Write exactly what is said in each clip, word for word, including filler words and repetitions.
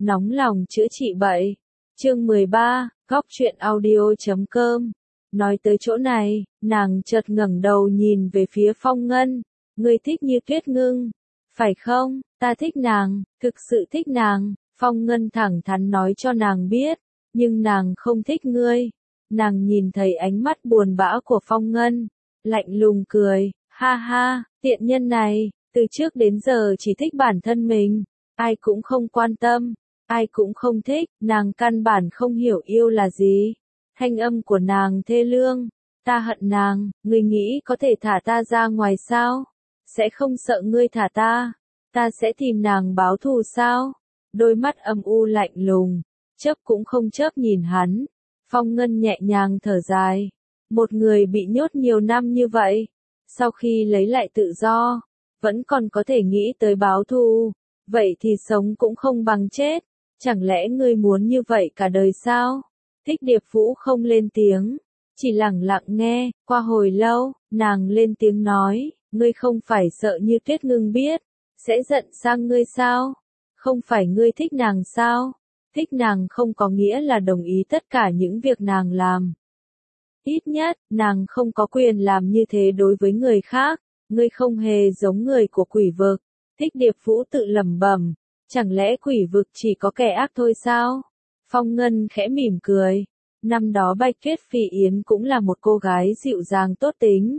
nóng lòng chữa trị bệnh. Chương mười ba, góc truyện audio chấm com. Nói tới chỗ này, nàng chợt ngẩng đầu nhìn về phía Phong Ngân. Ngươi thích Như Tuyết Ngưng, phải không? Ta thích nàng, thực sự thích nàng. Phong Ngân thẳng thắn nói cho nàng biết, nhưng nàng không thích ngươi. Nàng nhìn thấy ánh mắt buồn bã của Phong Ngân, lạnh lùng cười, ha ha, tiện nhân này, từ trước đến giờ chỉ thích bản thân mình, ai cũng không quan tâm, ai cũng không thích, nàng căn bản không hiểu yêu là gì. Thanh âm của nàng thê lương, ta hận nàng, ngươi nghĩ có thể thả ta ra ngoài sao? Sẽ không sợ ngươi thả ta, ta sẽ tìm nàng báo thù sao? Đôi mắt âm u lạnh lùng, chớp cũng không chớp nhìn hắn. Phong Ngân nhẹ nhàng thở dài, một người bị nhốt nhiều năm như vậy, sau khi lấy lại tự do, vẫn còn có thể nghĩ tới báo thù, vậy thì sống cũng không bằng chết, chẳng lẽ ngươi muốn như vậy cả đời sao? Thích Điệp Vũ không lên tiếng, chỉ lặng lặng nghe, qua hồi lâu, nàng lên tiếng nói, ngươi không phải sợ Như Tuyết Ngưng biết, sẽ giận sang ngươi sao? Không phải ngươi thích nàng sao? Thích nàng không có nghĩa là đồng ý tất cả những việc nàng làm. Ít nhất, nàng không có quyền làm như thế đối với người khác, ngươi không hề giống người của quỷ vực. Thích Điệp Vũ tự lẩm bẩm, chẳng lẽ quỷ vực chỉ có kẻ ác thôi sao? Phong Ngân khẽ mỉm cười, năm đó Bạch Tuyết Phi Yến cũng là một cô gái dịu dàng tốt tính.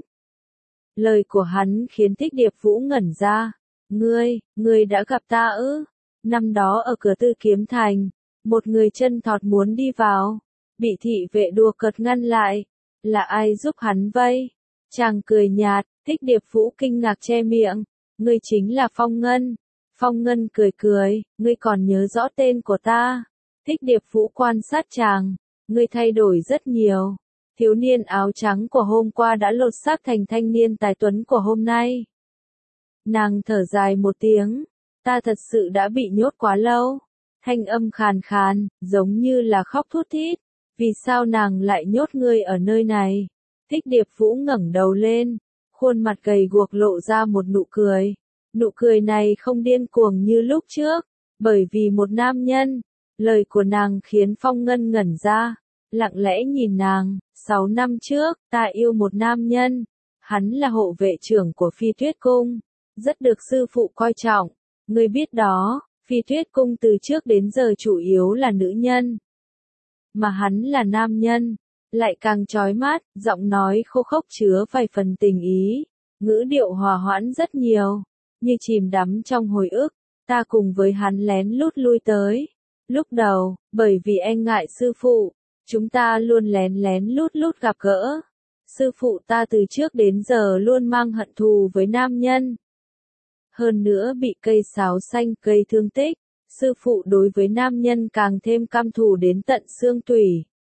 Lời của hắn khiến Thích Điệp Vũ ngẩn ra, ngươi, ngươi đã gặp ta ư? Năm đó ở cửa Tư Kiếm Thành, một người chân thọt muốn đi vào, bị thị vệ đùa cợt ngăn lại, là ai giúp hắn vây? Chàng cười nhạt, Thích Điệp Vũ kinh ngạc che miệng, ngươi chính là Phong Ngân. Phong Ngân cười cười, ngươi còn nhớ rõ tên của ta. Thích Điệp Vũ quan sát chàng, ngươi thay đổi rất nhiều. Thiếu niên áo trắng của hôm qua đã lột xác thành thanh niên tài tuấn của hôm nay. Nàng thở dài một tiếng, ta thật sự đã bị nhốt quá lâu. Thanh âm khàn khàn, giống như là khóc thút thít. Vì sao nàng lại nhốt ngươi ở nơi này? Thích Điệp Vũ ngẩng đầu lên, khuôn mặt gầy guộc lộ ra một nụ cười. Nụ cười này không điên cuồng như lúc trước, bởi vì một nam nhân. Lời của nàng khiến Phong Ngân ngẩn ra, lặng lẽ nhìn nàng. Sáu năm trước, ta yêu một nam nhân. Hắn là hộ vệ trưởng của Phi Tuyết Cung, rất được sư phụ coi trọng. Ngươi biết đó, Phi Tuyết Cung từ trước đến giờ chủ yếu là nữ nhân. Mà hắn là nam nhân, lại càng chói mắt, giọng nói khô khốc chứa vài phần tình ý, ngữ điệu hòa hoãn rất nhiều, như chìm đắm trong hồi ức. Ta cùng với hắn lén lút lui tới. Lúc đầu, bởi vì e ngại sư phụ, chúng ta luôn lén lén lút lút gặp gỡ. Sư phụ ta từ trước đến giờ luôn mang hận thù với nam nhân. Hơn nữa bị cây sáo xanh gây thương tích, sư phụ đối với nam nhân càng thêm căm thù đến tận xương tủy.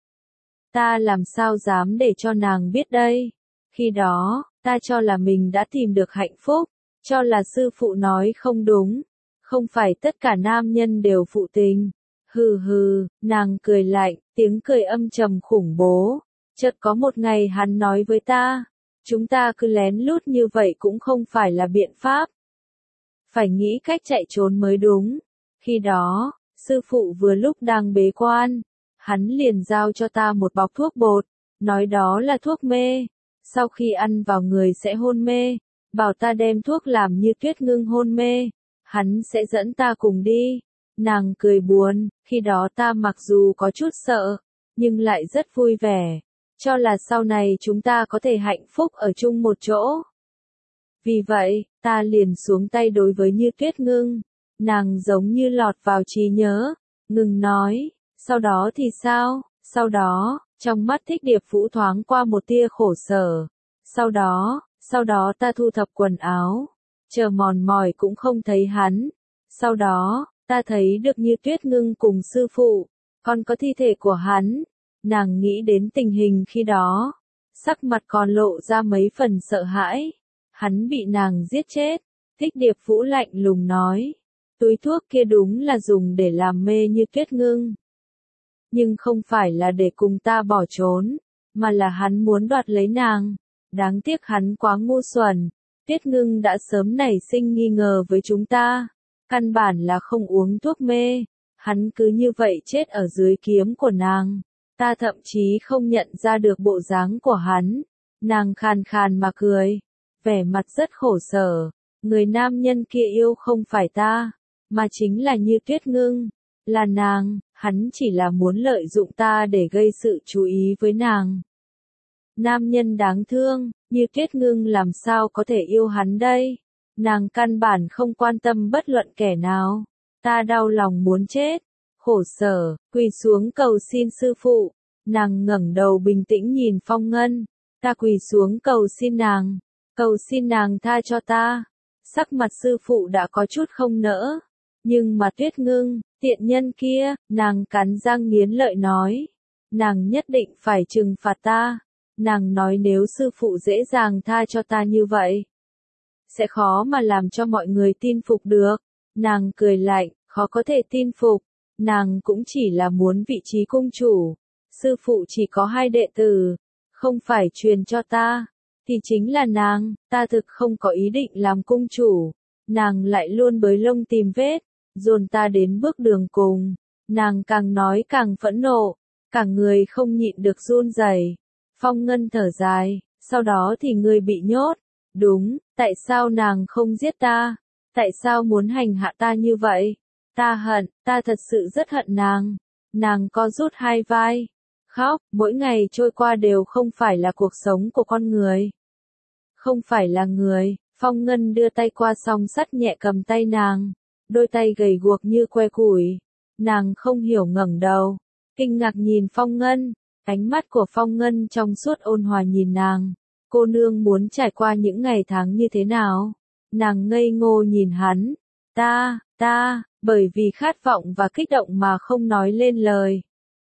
Ta làm sao dám để cho nàng biết đây? Khi đó, ta cho là mình đã tìm được hạnh phúc, cho là sư phụ nói không đúng, không phải tất cả nam nhân đều phụ tình. Hừ hừ, nàng cười lạnh, tiếng cười âm trầm khủng bố. Chợt có một ngày hắn nói với ta, chúng ta cứ lén lút như vậy cũng không phải là biện pháp. Phải nghĩ cách chạy trốn mới đúng. Khi đó, sư phụ vừa lúc đang bế quan, hắn liền giao cho ta một bọc thuốc bột, nói đó là thuốc mê. Sau khi ăn vào người sẽ hôn mê, bảo ta đem thuốc làm Như Tuyết Ngưng hôn mê, hắn sẽ dẫn ta cùng đi. Nàng cười buồn, khi đó ta mặc dù có chút sợ, nhưng lại rất vui vẻ, cho là sau này chúng ta có thể hạnh phúc ở chung một chỗ. Vì vậy, ta liền xuống tay đối với Như Tuyết Ngưng. Nàng giống như lọt vào trí nhớ, ngừng nói, sau đó thì sao? Sau đó, trong mắt Thích Điệp Vũ thoáng qua một tia khổ sở. Sau đó, sau đó ta thu thập quần áo, chờ mòn mỏi cũng không thấy hắn. Sau đó, ta thấy được Như Tuyết Ngưng cùng sư phụ, còn có thi thể của hắn. Nàng nghĩ đến tình hình khi đó, sắc mặt còn lộ ra mấy phần sợ hãi. Hắn bị nàng giết chết. Thích Điệp Vũ lạnh lùng nói, túi thuốc kia đúng là dùng để làm mê Như Tuyết Ngưng, nhưng không phải là để cùng ta bỏ trốn, mà là hắn muốn đoạt lấy nàng. Đáng tiếc hắn quá ngu xuẩn. Tuyết Ngưng đã sớm nảy sinh nghi ngờ với chúng ta, căn bản là không uống thuốc mê, hắn cứ như vậy chết ở dưới kiếm của nàng. Ta thậm chí không nhận ra được bộ dáng của hắn. Nàng khàn khàn mà cười, vẻ mặt rất khổ sở. Người nam nhân kia yêu không phải ta, mà chính là Như Tuyết Ngưng, là nàng, hắn chỉ là muốn lợi dụng ta để gây sự chú ý với nàng. Nam nhân đáng thương, Như Tuyết Ngưng làm sao có thể yêu hắn đây? Nàng căn bản không quan tâm bất luận kẻ nào. Ta đau lòng muốn chết, khổ sở, quỳ xuống cầu xin sư phụ. Nàng ngẩng đầu bình tĩnh nhìn Phong Ngân. Ta quỳ xuống cầu xin nàng, cầu xin nàng tha cho ta. Sắc mặt sư phụ đã có chút không nỡ. Nhưng mà Tuyết Ngưng, tiện nhân kia, nàng cắn răng nghiến lợi nói. Nàng nhất định phải trừng phạt ta. Nàng nói nếu sư phụ dễ dàng tha cho ta như vậy, sẽ khó mà làm cho mọi người tin phục được. Nàng cười lạnh, khó có thể tin phục. Nàng cũng chỉ là muốn vị trí cung chủ. Sư phụ chỉ có hai đệ tử, không phải truyền cho ta, thì chính là nàng. Ta thực không có ý định làm cung chủ. Nàng lại luôn bới lông tìm vết, dồn ta đến bước đường cùng. Nàng càng nói càng phẫn nộ, cả người không nhịn được run rẩy. Phong Ngân thở dài, sau đó thì ngươi bị nhốt. Đúng, tại sao nàng không giết ta? Tại sao muốn hành hạ ta như vậy? Ta hận, ta thật sự rất hận nàng. Nàng co rút hai vai, khóc, mỗi ngày trôi qua đều không phải là cuộc sống của con người. Không phải là người. Phong Ngân đưa tay qua song sắt nhẹ cầm tay nàng, đôi tay gầy guộc như que củi. Nàng không hiểu ngẩng đầu, kinh ngạc nhìn Phong Ngân. Ánh mắt của Phong Ngân trong suốt ôn hòa nhìn nàng. Cô nương muốn trải qua những ngày tháng như thế nào? Nàng ngây ngô nhìn hắn. Ta, ta, bởi vì khát vọng và kích động mà không nói lên lời.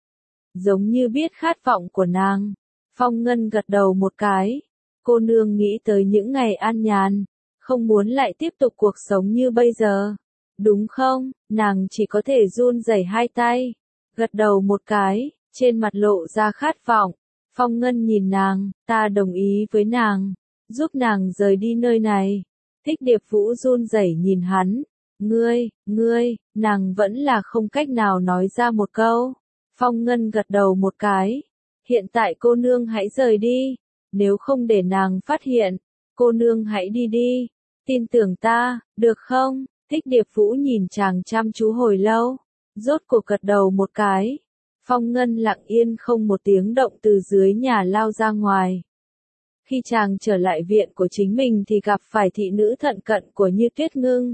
Giống như biết khát vọng của nàng. Phong Ngân gật đầu một cái. Cô nương nghĩ tới những ngày an nhàn, không muốn lại tiếp tục cuộc sống như bây giờ. Đúng không? Nàng chỉ có thể run rẩy hai tay, gật đầu một cái, trên mặt lộ ra khát vọng. Phong Ngân nhìn nàng, ta đồng ý với nàng, giúp nàng rời đi nơi này. Thích Điệp Vũ run rẩy nhìn hắn. Ngươi, ngươi, nàng vẫn là không cách nào nói ra một câu. Phong Ngân gật đầu một cái. Hiện tại cô nương hãy rời đi. Nếu không để nàng phát hiện, cô nương hãy đi đi. Tin tưởng ta, được không? Thích Điệp Vũ nhìn chàng chăm chú hồi lâu, rốt cuộc gật đầu một cái. Phong Ngân lặng yên không một tiếng động từ dưới nhà lao ra ngoài. Khi chàng trở lại viện của chính mình thì gặp phải thị nữ thận cận của Như Tuyết Ngưng.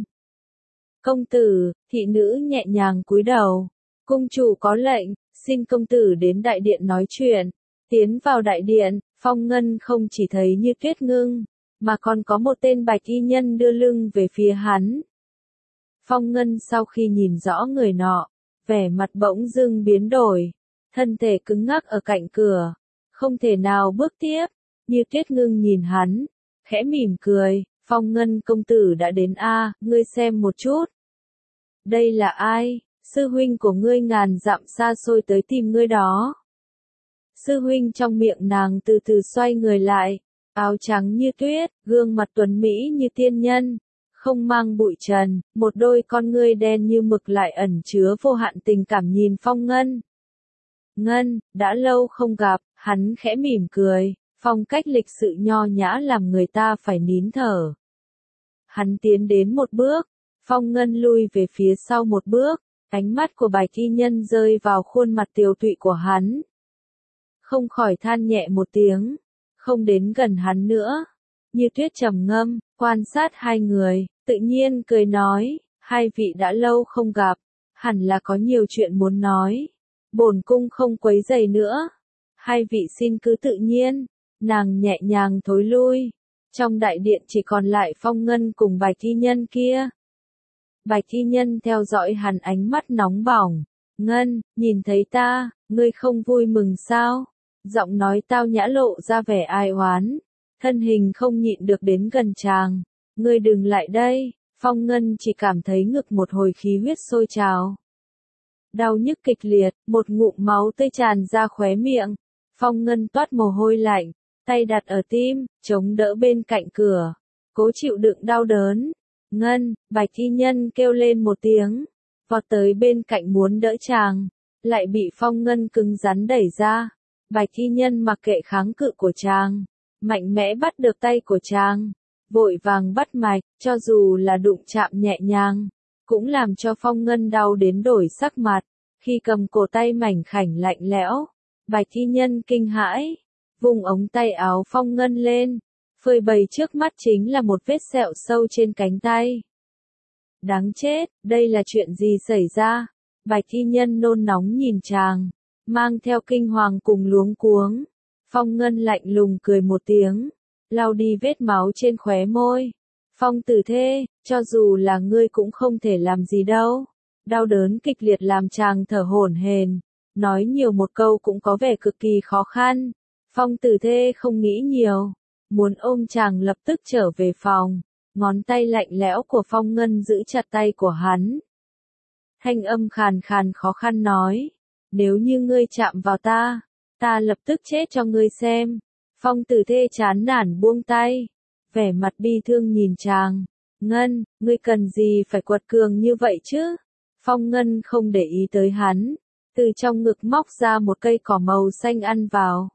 Công tử, thị nữ nhẹ nhàng cúi đầu. Cung chủ có lệnh, xin công tử đến đại điện nói chuyện. Tiến vào đại điện, Phong Ngân không chỉ thấy Như Tuyết Ngưng, mà còn có một tên bạch y nhân đưa lưng về phía hắn. Phong Ngân sau khi nhìn rõ người nọ, vẻ mặt bỗng dưng biến đổi, thân thể cứng ngắc ở cạnh cửa, không thể nào bước tiếp. Như Tuyết Ngưng nhìn hắn, khẽ mỉm cười, Phong Ngân công tử đã đến a, ngươi xem một chút. Đây là ai? Sư huynh của ngươi ngàn dặm xa xôi tới tìm ngươi đó. Sư huynh trong miệng nàng từ từ xoay người lại, áo trắng như tuyết, gương mặt tuấn mỹ như tiên nhân, không mang bụi trần, một đôi con ngươi đen như mực lại ẩn chứa vô hạn tình cảm nhìn Phong Ngân. Ngân, đã lâu không gặp, hắn khẽ mỉm cười, phong cách lịch sự nho nhã làm người ta phải nín thở. Hắn tiến đến một bước, Phong Ngân lui về phía sau một bước, ánh mắt của bạch y nhân rơi vào khuôn mặt tiều tụy của hắn. Không khỏi than nhẹ một tiếng, không đến gần hắn nữa. Như Tuyết trầm ngâm, quan sát hai người, tự nhiên cười nói, hai vị đã lâu không gặp, hẳn là có nhiều chuyện muốn nói. Bổn cung không quấy rầy nữa, hai vị xin cứ tự nhiên. Nàng nhẹ nhàng thối lui, trong đại điện chỉ còn lại Phong Ngân cùng bạch y nhân kia. Bạch y nhân theo dõi hắn ánh mắt nóng bỏng. Ngân, nhìn thấy ta, ngươi không vui mừng sao? Giọng nói tao nhã lộ ra vẻ ai oán. Thân hình không nhịn được đến gần chàng. Ngươi đừng lại đây. Phong Ngân chỉ cảm thấy ngực một hồi khí huyết sôi trào. Đau nhức kịch liệt, một ngụm máu tươi tràn ra khóe miệng. Phong Ngân toát mồ hôi lạnh, tay đặt ở tim, chống đỡ bên cạnh cửa, cố chịu đựng đau đớn. Ngân, bạch y nhân kêu lên một tiếng, vọt tới bên cạnh muốn đỡ chàng, lại bị Phong Ngân cứng rắn đẩy ra. Bạch y nhân mặc kệ kháng cự của chàng, mạnh mẽ bắt được tay của chàng, vội vàng bắt mạch, cho dù là đụng chạm nhẹ nhàng, cũng làm cho Phong Ngân đau đến đổi sắc mặt. Khi cầm cổ tay mảnh khảnh lạnh lẽo, Bạch y nhân kinh hãi, vùng ống tay áo Phong Ngân lên, phơi bày trước mắt chính là một vết sẹo sâu trên cánh tay. Đáng chết, đây là chuyện gì xảy ra? Bạch y nhân nôn nóng nhìn chàng, mang theo kinh hoàng cùng luống cuống. Phong Ngân lạnh lùng cười một tiếng, lau đi vết máu trên khóe môi. Phong Tử Thê, cho dù là ngươi cũng không thể làm gì đâu. Đau đớn kịch liệt làm chàng thở hổn hển, nói nhiều một câu cũng có vẻ cực kỳ khó khăn. Phong Tử Thê không nghĩ nhiều, muốn ôm chàng lập tức trở về phòng. Ngón tay lạnh lẽo của Phong Ngân giữ chặt tay của hắn. Thanh âm khàn khàn khó khăn nói, nếu như ngươi chạm vào ta, ta lập tức chết cho ngươi xem. Phong Tử Thê chán nản buông tay, vẻ mặt bi thương nhìn chàng. Ngân, ngươi cần gì phải quật cường như vậy chứ? Phong Ngân không để ý tới hắn, từ trong ngực móc ra một cây cỏ màu xanh ăn vào.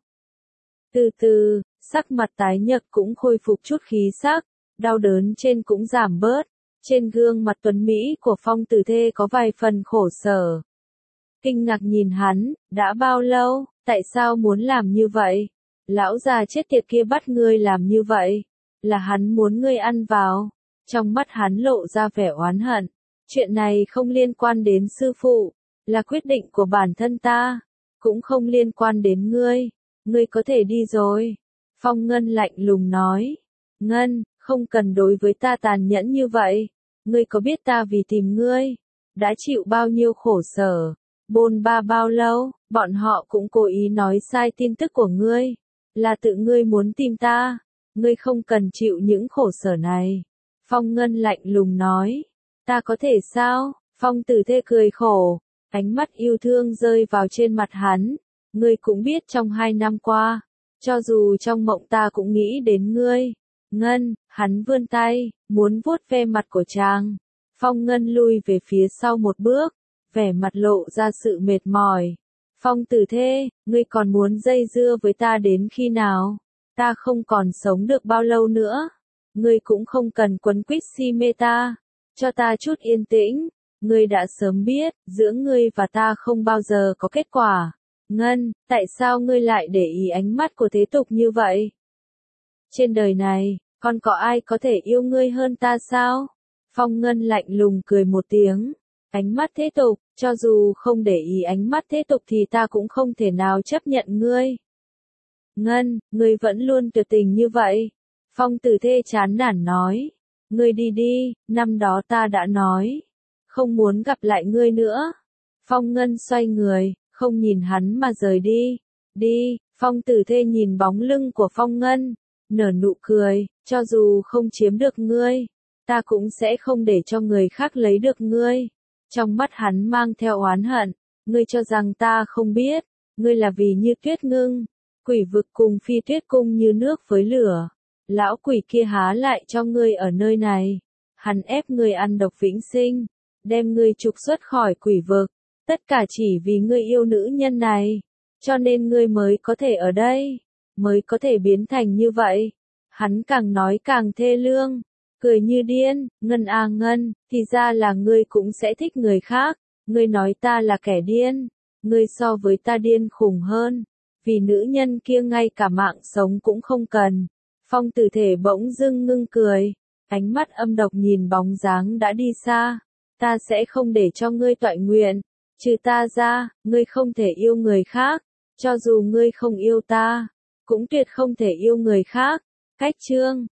Từ từ, sắc mặt tái nhợt cũng khôi phục chút khí sắc, đau đớn trên cũng giảm bớt. Trên gương mặt tuấn mỹ của Phong Tử Thê có vài phần khổ sở. Kinh ngạc nhìn hắn, đã bao lâu, tại sao muốn làm như vậy? Lão già chết tiệt kia bắt ngươi làm như vậy, là hắn muốn ngươi ăn vào. Trong mắt hắn lộ ra vẻ oán hận. Chuyện này không liên quan đến sư phụ, là quyết định của bản thân ta, cũng không liên quan đến ngươi. Ngươi có thể đi rồi. Phong Ngân lạnh lùng nói. Ngân, không cần đối với ta tàn nhẫn như vậy. Ngươi có biết ta vì tìm ngươi, đã chịu bao nhiêu khổ sở, bôn ba bao lâu, bọn họ cũng cố ý nói sai tin tức của ngươi, là tự ngươi muốn tìm ta, ngươi không cần chịu những khổ sở này. Phong Ngân lạnh lùng nói, ta có thể sao? Phong Tử Thê cười khổ, ánh mắt yêu thương rơi vào trên mặt hắn, ngươi cũng biết trong hai năm qua, cho dù trong mộng ta cũng nghĩ đến ngươi. Ngân, hắn vươn tay, muốn vuốt ve mặt của chàng. Phong Ngân lui về phía sau một bước, vẻ mặt lộ ra sự mệt mỏi. Phong Tử Thê, ngươi còn muốn dây dưa với ta đến khi nào? Ta không còn sống được bao lâu nữa. Ngươi cũng không cần quấn quýt si mê ta. Cho ta chút yên tĩnh. Ngươi đã sớm biết, giữa ngươi và ta không bao giờ có kết quả. Ngân, tại sao ngươi lại để ý ánh mắt của thế tục như vậy? Trên đời này, còn có ai có thể yêu ngươi hơn ta sao? Phong Ngân lạnh lùng cười một tiếng. Ánh mắt thế tục, cho dù không để ý ánh mắt thế tục thì ta cũng không thể nào chấp nhận ngươi. Ngân, ngươi vẫn luôn tuyệt tình như vậy. Phong Tử Thê chán nản nói. Ngươi đi đi, năm đó ta đã nói. Không muốn gặp lại ngươi nữa. Phong Ngân xoay người, không nhìn hắn mà rời đi. Đi, Phong Tử Thê nhìn bóng lưng của Phong Ngân, nở nụ cười, cho dù không chiếm được ngươi, ta cũng sẽ không để cho người khác lấy được ngươi. Trong mắt hắn mang theo oán hận, ngươi cho rằng ta không biết, ngươi là vì Như Tuyết Ngưng, quỷ vực cùng Phi Tuyết cung như nước với lửa. Lão quỷ kia há lại cho ngươi ở nơi này, hắn ép ngươi ăn độc vĩnh sinh, đem ngươi trục xuất khỏi quỷ vực, tất cả chỉ vì ngươi yêu nữ nhân này, cho nên ngươi mới có thể ở đây, mới có thể biến thành như vậy. Hắn càng nói càng thê lương, cười như điên. Ngân à Ngân, thì ra là ngươi cũng sẽ thích người khác. Ngươi nói ta là kẻ điên, ngươi so với ta điên khủng hơn, vì nữ nhân kia ngay cả mạng sống cũng không cần. Phong Tử Thể bỗng dưng ngưng cười, ánh mắt âm độc nhìn bóng dáng đã đi xa. Ta sẽ không để cho ngươi toại nguyện, trừ ta ra, ngươi không thể yêu người khác, cho dù ngươi không yêu ta, cũng tuyệt không thể yêu người khác. Cách chương